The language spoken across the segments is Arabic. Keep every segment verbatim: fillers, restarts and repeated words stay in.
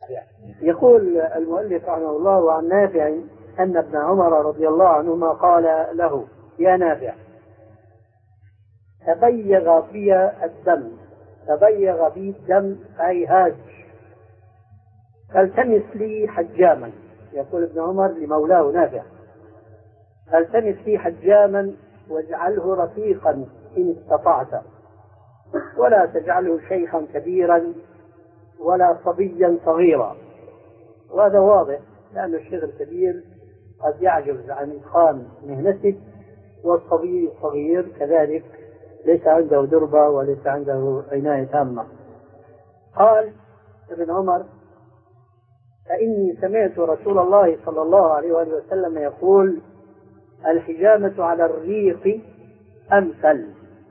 يقول المؤلف رحمه الله: وعن نافع أن ابن عمر رضي الله عنهما قال له: يا نافع، تبيغ بي الدم، تبيغ بي الدم أي هاج، فالتمس لي حجاما. يقول ابن عمر لمولاه نافع: فالتمس لي حجاما واجعله رفيقا إن استطعت، ولا تجعله شيخا كبيرا ولا صبيا صغيرا. وهذا واضح، لأن الشيخ الكبير قد يعجز عن إتقان مهنته، والصبي الصغير كذلك ليس عنده دربة وليس عنده عناية تامة. قال ابن عمر: فإني سمعت رسول الله صلى الله عليه وآله وسلم يقول: الحجامة على الريق أمثل.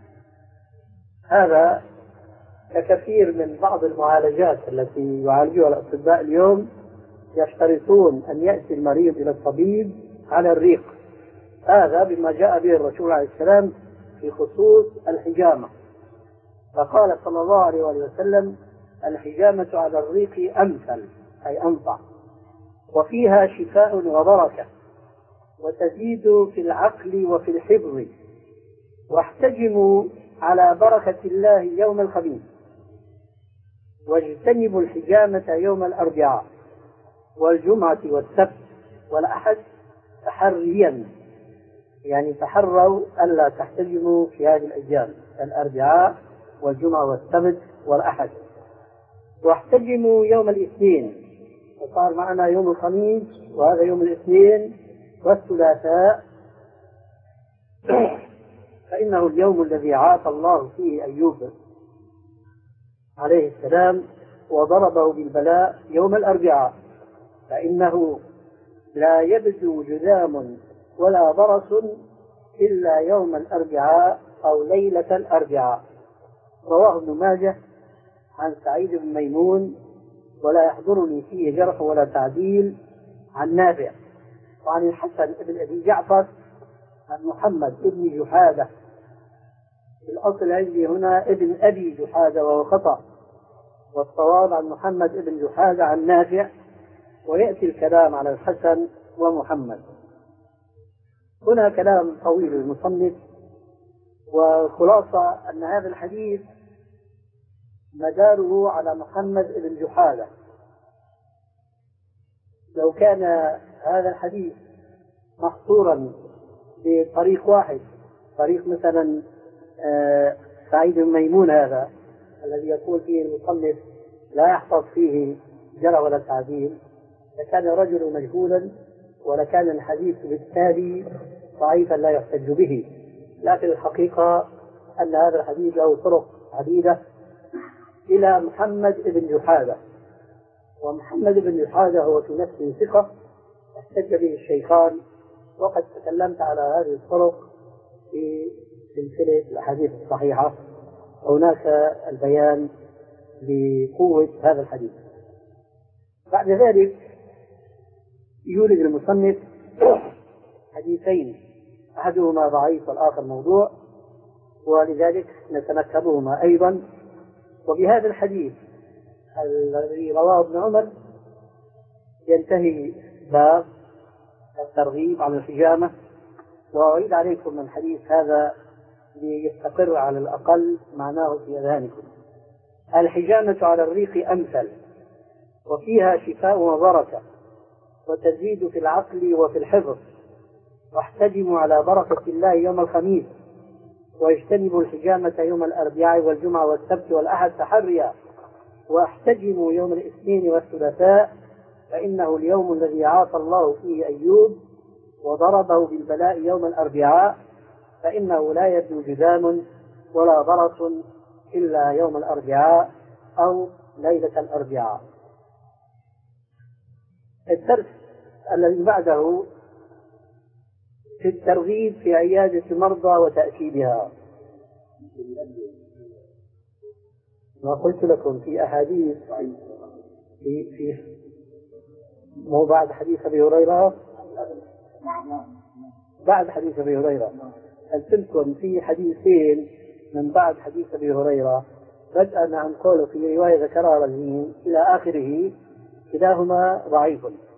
هذا ككثير من بعض المعالجات التي يعالجها الأطباء اليوم، يشترطون أن يأتي المريض إلى الطبيب على الريق. هذا بما جاء به الرسول عليه السلام في خصوص الحجامة، فقال صلى الله عليه وسلم: الحجامة على الريق أمثل أي أنفع، وفيها شفاء وبركة، وتزيد في العقل وفي الحفظ، واحتجموا على بركة الله يوم الخميس، واجتنبوا الحجامة يوم الأربعاء والجمعة والسبت والأحد تحريا، يعني تحروا ألا تحتجموا في هذه الأيام، الأربعاء والجمعة والسبت والأحد. واحتجموا يوم الاثنين، وصار معنا يوم الخميس وهذا يوم الاثنين والثلاثاء، فإنه اليوم الذي عافى الله فيه أيوب عليه السلام وضربه بالبلاء يوم الأربعاء، فإنه لا يبدو جذام ولا برص إلا يوم الأربعاء أو ليلة الأربعاء. رواه ابن ماجه عن سعيد بن ميمون، ولا يحضرني فيه جرح ولا تعديل، عن نافع وعن الحسن بن أبي جعفر عن محمد بن جحادة. الأصل عندي هنا ابن أبي جحادة وهو خطأ، والصواب عن محمد بن جحادة عن نافع، ويأتي الكلام على الحسن ومحمد. هنا كلام طويل المصنف، وخلاصة أن هذا الحديث مداره على محمد بن جحادة. لو كان هذا الحديث محصورا بطريق واحد، طريق مثلا آه سعيد بن ميمون هذا الذي يقول فيه المصنف لا يحفظ فيه جرى ولا تعديل، لكان الرجل مجهولا ولكان الحديث بالتالي ضعيفا لا يحتج به. لكن الحقيقة أن هذا الحديث له طرق عديدة إلى محمد بن جحادة، ومحمد بن جحادة هو في نفسه ثقة احتج به الشيخان، وقد تكلمت على هذه الطرق في سلسلة الأحاديث الصحيحة، هناك البيان لقوة هذا الحديث. بعد ذلك يولد المصنف حديثين، أحدهما ضعيف والآخر موضوع، ولذلك نتنكبهما أيضا. وبهذا الحديث الذي رواه ابن عمر ينتهي باب الترغيب عن الحجامة. وأعيد عليكم من حديث هذا ليستقر على الأقل معناه في أذهانكم: الحجامة على الريق أمثل، وفيها شفاء وبركة، وتزيد في العقل وفي الحفظ، واحتجموا على بركة الله يوم الخميس، واجتنبوا الحجامة يوم الأربعاء والجمعة والسبت والأحد تحريا، واحتجموا يوم الاثنين والثلاثاء، فإنه اليوم الذي عافى الله فيه أيوب وضربه بالبلاء يوم الأربعاء، فإنه لا يبدو جذام ولا برص إلا يوم الأربعاء أو ليلة الأربعاء. الدرس الذي بعده في الترغيب في عيادة المرضى وتأكيدها. ما قلت لكم في أحاديث في في مو بعد حديث أبي هريرة، بعد حديث أبي هريرة قلت لكم في حديثين من بعد حديث أبي هريرة، بدءا عن قوله في رواية ذكرها رزين إلى آخره كلاهما ضعيف.